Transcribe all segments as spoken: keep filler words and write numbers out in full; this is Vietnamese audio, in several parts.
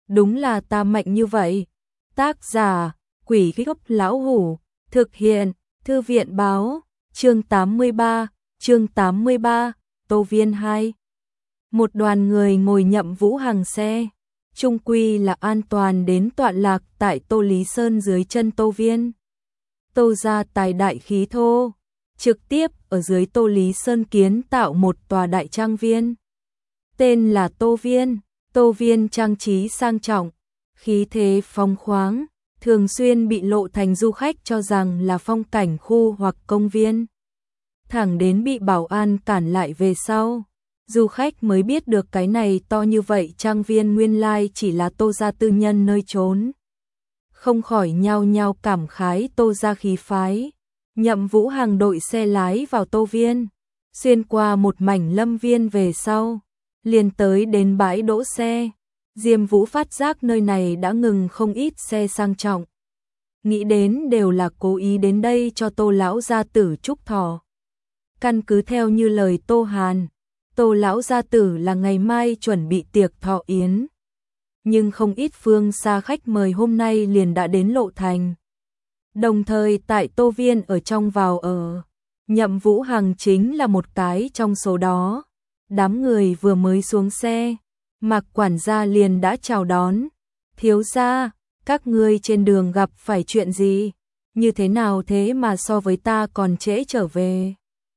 đúng là ta mạnh như vậy. Tác giả, Quỷ Gốc Lão Hủ, thực hiện, Thư viện Báo, chương tám mươi ba, chương tám mươi ba, Tô Viên hai. Một đoàn người ngồi Nhậm Vũ Hằng xe, chung quy là an toàn đến tọa lạc tại Tô Lý Sơn dưới chân Tô Viên. Tô gia tài đại khí thô, trực tiếp ở dưới Tô Lý Sơn kiến tạo một tòa đại trang viên. Tên là Tô Viên, Tô Viên trang trí sang trọng, khí thế phong khoáng, thường xuyên bị lộ thành du khách cho rằng là phong cảnh khu hoặc công viên. Thẳng đến bị bảo an cản lại về sau, du khách mới biết được cái này to như vậy trang viên nguyên lai chỉ là Tô gia tư nhân nơi trốn. Không khỏi nhao nhao cảm khái Tô gia khí phái. Nhậm Vũ Hằng đội xe lái vào Tô Viên, xuyên qua một mảnh lâm viên về sau, liền tới đến bãi đỗ xe. Diêm Vũ phát giác nơi này đã ngừng không ít xe sang trọng. Nghĩ đến đều là cố ý đến đây cho Tô lão gia tử chúc thọ. Căn cứ theo như lời Tô Hàn, Tô lão gia tử là ngày mai chuẩn bị tiệc thọ yến. Nhưng không ít phương xa khách mời hôm nay liền đã đến Lộ Thành. Đồng thời tại Tô Viên ở trong vào ở, Nhậm Vũ Hằng chính là một cái trong số đó. Đám người vừa mới xuống xe, Mạc quản gia liền đã chào đón. Thiếu gia, các ngươi trên đường gặp phải chuyện gì? Như thế nào thế mà so với ta còn trễ trở về?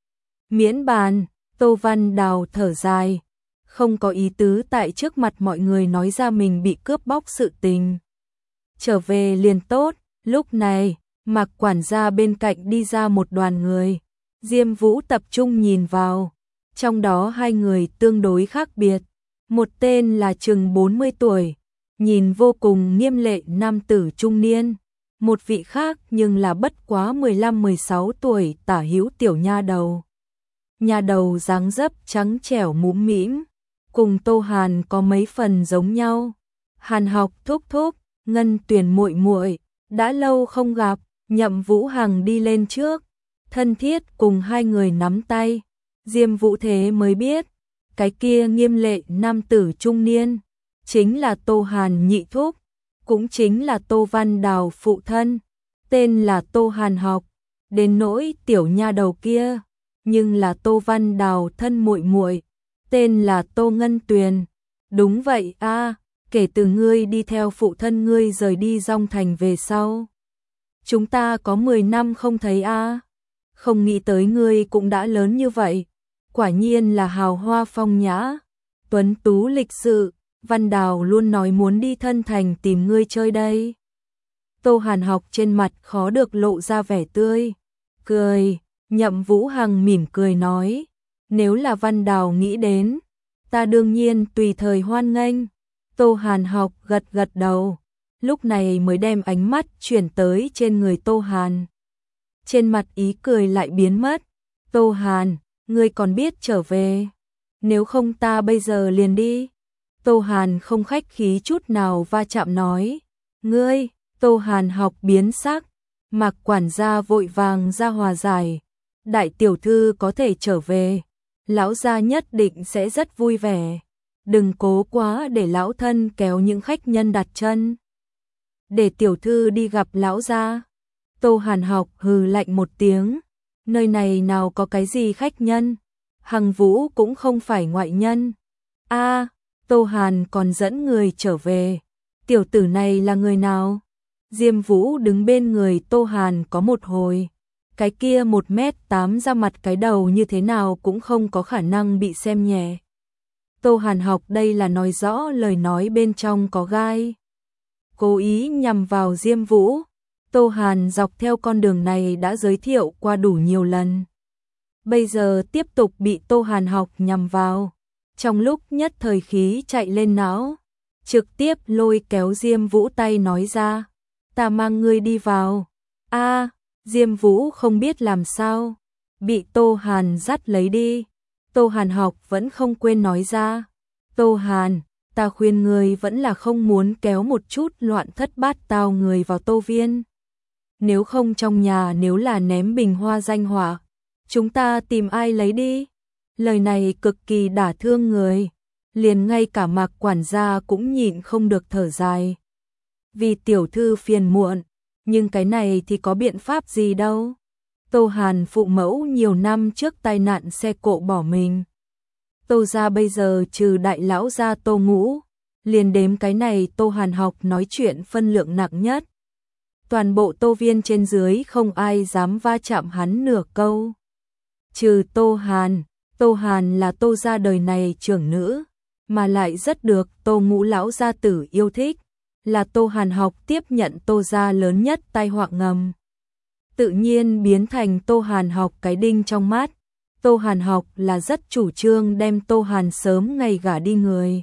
Miễn bàn, Tô Văn Đào thở dài, không có ý tứ tại trước mặt mọi người nói ra mình bị cướp bóc sự tình. Trở về liền tốt, lúc này, Mạc quản gia bên cạnh đi ra một đoàn người. Diêm Vũ tập trung nhìn vào, trong đó hai người tương đối khác biệt. Một tên là chừng bốn mươi tuổi, nhìn vô cùng nghiêm lệ nam tử trung niên. Một vị khác nhưng là bất quá mười lăm mười sáu tuổi tả hữu tiểu nha đầu. Nha đầu dáng dấp trắng trẻo mũm mĩm, cùng Tô Hàn có mấy phần giống nhau. Hàn Học thúc thúc, Ngân Tuyền muội muội, đã lâu không gặp. Nhậm Vũ Hằng đi lên trước, thân thiết cùng hai người nắm tay. Diêm Vũ thế mới biết, cái kia nghiêm lệ nam tử trung niên chính là Tô Hàn nhị thúc, cũng chính là Tô Văn Đào phụ thân, tên là Tô Hàn Học. Đến nỗi tiểu nha đầu kia, nhưng là Tô Văn Đào thân muội muội, tên là Tô Ngân Tuyền. Đúng vậy a, kể từ ngươi đi theo phụ thân ngươi rời đi Dong Thành về sau, chúng ta có mười năm không thấy a. Không nghĩ tới ngươi cũng đã lớn như vậy, quả nhiên là hào hoa phong nhã, tuấn tú lịch sự. Văn Đào luôn nói muốn đi Thân Thành tìm ngươi chơi đây. Tô Hàn Học trên mặt khó được lộ ra vẻ tươi cười. Nhậm Vũ Hằng mỉm cười nói, nếu là Văn Đào nghĩ đến, ta đương nhiên tùy thời hoan nghênh. Tô Hàn Học gật gật đầu, lúc này mới đem ánh mắt chuyển tới trên người Tô Hàn. Trên mặt ý cười lại biến mất. Tô Hàn, ngươi còn biết trở về, nếu không ta bây giờ liền đi. Tô Hàn không khách khí chút nào va chạm nói, ngươi. Tô Hàn Học biến sắc, Mạc quản gia vội vàng ra hòa giải, đại tiểu thư có thể trở về, lão gia nhất định sẽ rất vui vẻ, đừng cố quá để lão thân kéo những khách nhân đặt chân. Để tiểu thư đi gặp lão gia. Tô Hàn Học hừ lạnh một tiếng, nơi này nào có cái gì khách nhân, Hằng Vũ cũng không phải ngoại nhân. A, Tô Hàn còn dẫn người trở về, tiểu tử này là người nào? Diêm Vũ đứng bên người Tô Hàn có một hồi, cái kia một mét tám ra mặt cái đầu như thế nào cũng không có khả năng bị xem nhẹ. Tô Hàn Học đây là nói rõ lời nói bên trong có gai, cố ý nhằm vào Diêm Vũ. Tô Hàn dọc theo con đường này đã giới thiệu qua đủ nhiều lần, bây giờ tiếp tục bị Tô Hàn Học nhằm vào, trong lúc nhất thời khí chạy lên não, trực tiếp lôi kéo Diêm Vũ tay nói ra, ta mang ngươi đi vào. A, Diêm Vũ không biết làm sao, bị Tô Hàn dắt lấy đi. Tô Hàn Học vẫn không quên nói ra, Tô Hàn, ta khuyên ngươi vẫn là không muốn kéo một chút loạn thất bát tao người vào Tô Viên. Nếu không trong nhà nếu là ném bình hoa danh họa, chúng ta tìm ai lấy đi. Lời này cực kỳ đả thương người. liền ngay cả Mạc quản gia cũng nhịn không được thở dài. Vì tiểu thư phiền muộn, nhưng cái này thì có biện pháp gì đâu. Tô Hàn phụ mẫu nhiều năm trước tai nạn xe cộ bỏ mình. Tô gia bây giờ trừ đại lão gia Tô Ngũ, liền đếm cái này Tô Hàn học nói chuyện phân lượng nặng nhất. Toàn bộ Tô Viên trên dưới không ai dám va chạm hắn nửa câu. Trừ Tô Hàn, Tô Hàn là Tô gia đời này trưởng nữ, mà lại rất được Tô Ngũ lão gia tử yêu thích, là Tô Hàn học tiếp nhận Tô gia lớn nhất tai họa ngầm. Tự nhiên biến thành Tô Hàn học cái đinh trong mắt. Tô Hàn học là rất chủ trương đem Tô Hàn sớm ngày gả đi người.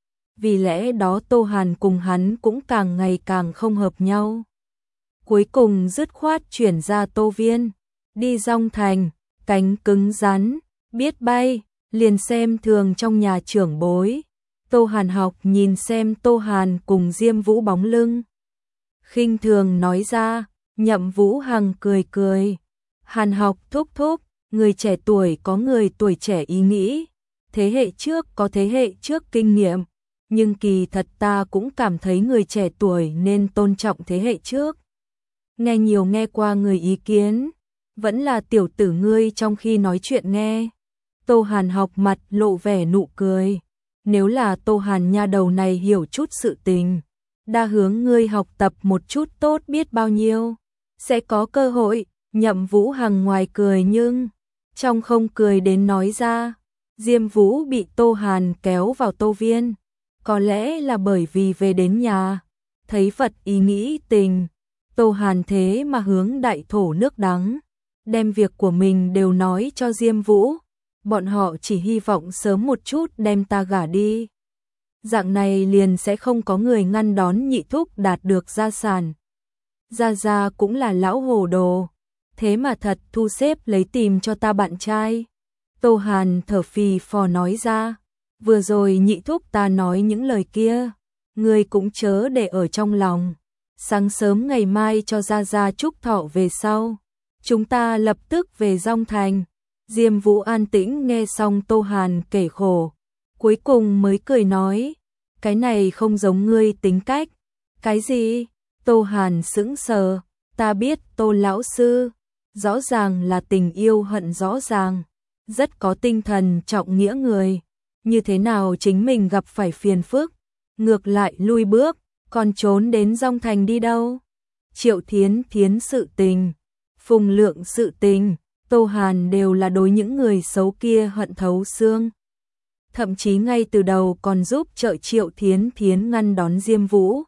Vì lẽ đó Tô Hàn cùng hắn cũng càng ngày càng không hợp nhau. Cuối cùng dứt khoát chuyển ra Tô Viên, đi Dong Thành, cánh cứng rắn, biết bay, liền xem thường trong nhà trưởng bối. Tô Hàn học nhìn xem Tô Hàn cùng Diêm Vũ bóng lưng, khinh thường nói ra. Nhậm Vũ Hằng cười cười. Hàn học thúc thúc, người trẻ tuổi có người tuổi trẻ ý nghĩ, thế hệ trước có thế hệ trước kinh nghiệm, nhưng kỳ thật ta cũng cảm thấy người trẻ tuổi nên tôn trọng thế hệ trước. Nghe nhiều nghe qua người ý kiến, vẫn là tiểu tử ngươi trong khi nói chuyện nghe. Tô Hàn học mặt lộ vẻ nụ cười. Nếu là Tô Hàn nha đầu này hiểu chút sự tình, đa hướng ngươi học tập một chút tốt biết bao nhiêu, sẽ có cơ hội. Nhậm Vũ Hằng ngoài cười nhưng trong không cười đến nói ra. Diêm Vũ bị Tô Hàn kéo vào Tô Viên, có lẽ là bởi vì về đến nhà, thấy Phật ý nghĩ tình. Tô Hàn thế mà hướng đại thổ nước đắng, đem việc của mình đều nói cho Diêm Vũ. Bọn họ chỉ hy vọng sớm một chút đem ta gả đi. Dạng này liền sẽ không có người ngăn đón nhị thúc đạt được gia sản. Gia Gia cũng là lão hồ đồ, thế mà thật thu xếp lấy tìm cho ta bạn trai. Tô Hàn thở phì phò nói ra, vừa rồi nhị thúc ta nói những lời kia, ngươi cũng chớ để ở trong lòng. Sáng sớm ngày mai cho Gia Gia chúc thọ về sau, chúng ta lập tức về Dong Thành. Diêm Vũ an tĩnh nghe xong Tô Hàn kể khổ, cuối cùng mới cười nói, cái này không giống ngươi tính cách. Cái gì? Tô Hàn sững sờ. Ta biết Tô lão sư, rõ ràng là tình yêu hận rõ ràng, rất có tinh thần trọng nghĩa người, như thế nào chính mình gặp phải phiền phức, ngược lại lui bước, còn trốn đến Dong Thành đi đâu? Triệu Thiến Thiến sự tình, Phùng Lượng sự tình, Tô Hàn đều là đối những người xấu kia hận thấu xương. Thậm chí ngay từ đầu còn giúp trợ Triệu Thiến Thiến ngăn đón Diêm Vũ.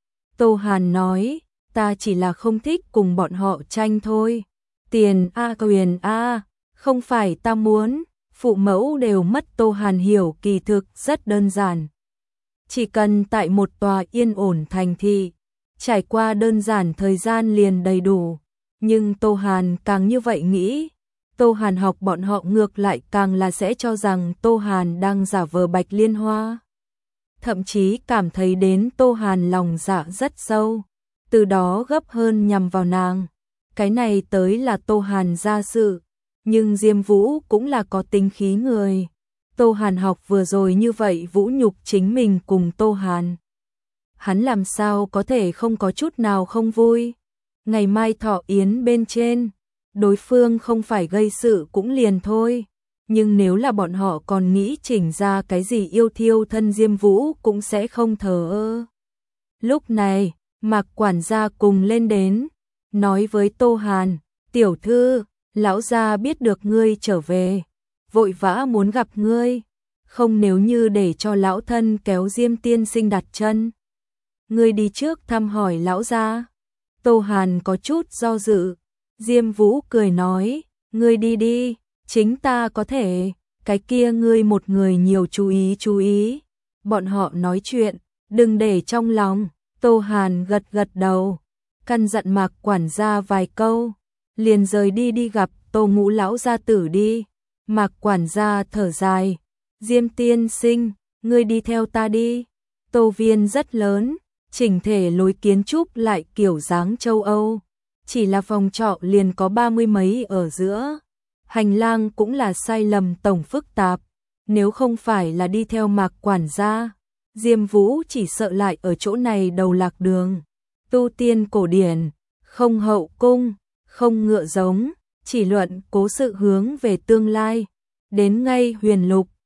Tô Hàn nói, ta chỉ là không thích cùng bọn họ tranh thôi. Tiền a quyền a, không phải ta muốn, phụ mẫu đều mất. Tô Hàn hiểu kỳ thực rất đơn giản. Chỉ cần tại một tòa yên ổn thành thị, trải qua đơn giản thời gian liền đầy đủ. Nhưng Tô Hàn càng như vậy nghĩ, Tô Hàn học bọn họ ngược lại càng là sẽ cho rằng Tô Hàn đang giả vờ Bạch Liên Hoa. Thậm chí cảm thấy đến Tô Hàn lòng dạ rất sâu, từ đó gấp hơn nhằm vào nàng. Cái này tới là Tô Hàn ra sự, nhưng Diêm Vũ cũng là có tính khí người. Tô Hàn học vừa rồi như vậy vũ nhục chính mình cùng Tô Hàn, hắn làm sao có thể không có chút nào không vui. Ngày mai thọ yến bên trên, đối phương không phải gây sự cũng liền thôi, nhưng nếu là bọn họ còn nghĩ chỉnh ra cái gì yêu thiêu thân, Diêm Vũ cũng sẽ không thờ ơ. Lúc này, Mạc quản gia cùng lên đến, nói với Tô Hàn, tiểu thư, lão gia biết được ngươi trở về, vội vã muốn gặp ngươi, không nếu như để cho lão thân kéo Diêm tiên sinh đặt chân. Ngươi đi trước thăm hỏi lão gia. Tô Hàn có chút do dự. Diêm Vũ cười nói, ngươi đi đi, chính ta có thể, cái kia ngươi một người nhiều chú ý chú ý. Bọn họ nói chuyện, đừng để trong lòng. Tô Hàn gật gật đầu, căn dặn Mạc quản gia vài câu, liền rời đi đi gặp Tô Ngũ lão gia tử đi. Mạc quản gia thở dài, Diêm tiên sinh, ngươi đi theo ta đi. Tô Viên rất lớn, chỉnh thể lối kiến trúc lại kiểu dáng châu Âu, chỉ là phòng trọ liền có ba mươi mấy ở giữa. Hành lang cũng là sai lầm tổng phức tạp, nếu không phải là đi theo Mạc quản gia, Diêm Vũ chỉ sợ lại ở chỗ này đầu lạc đường. Tu tiên cổ điển, không hậu cung, không ngựa giống, chỉ luận cố sự hướng về tương lai. Đến ngay huyền lục,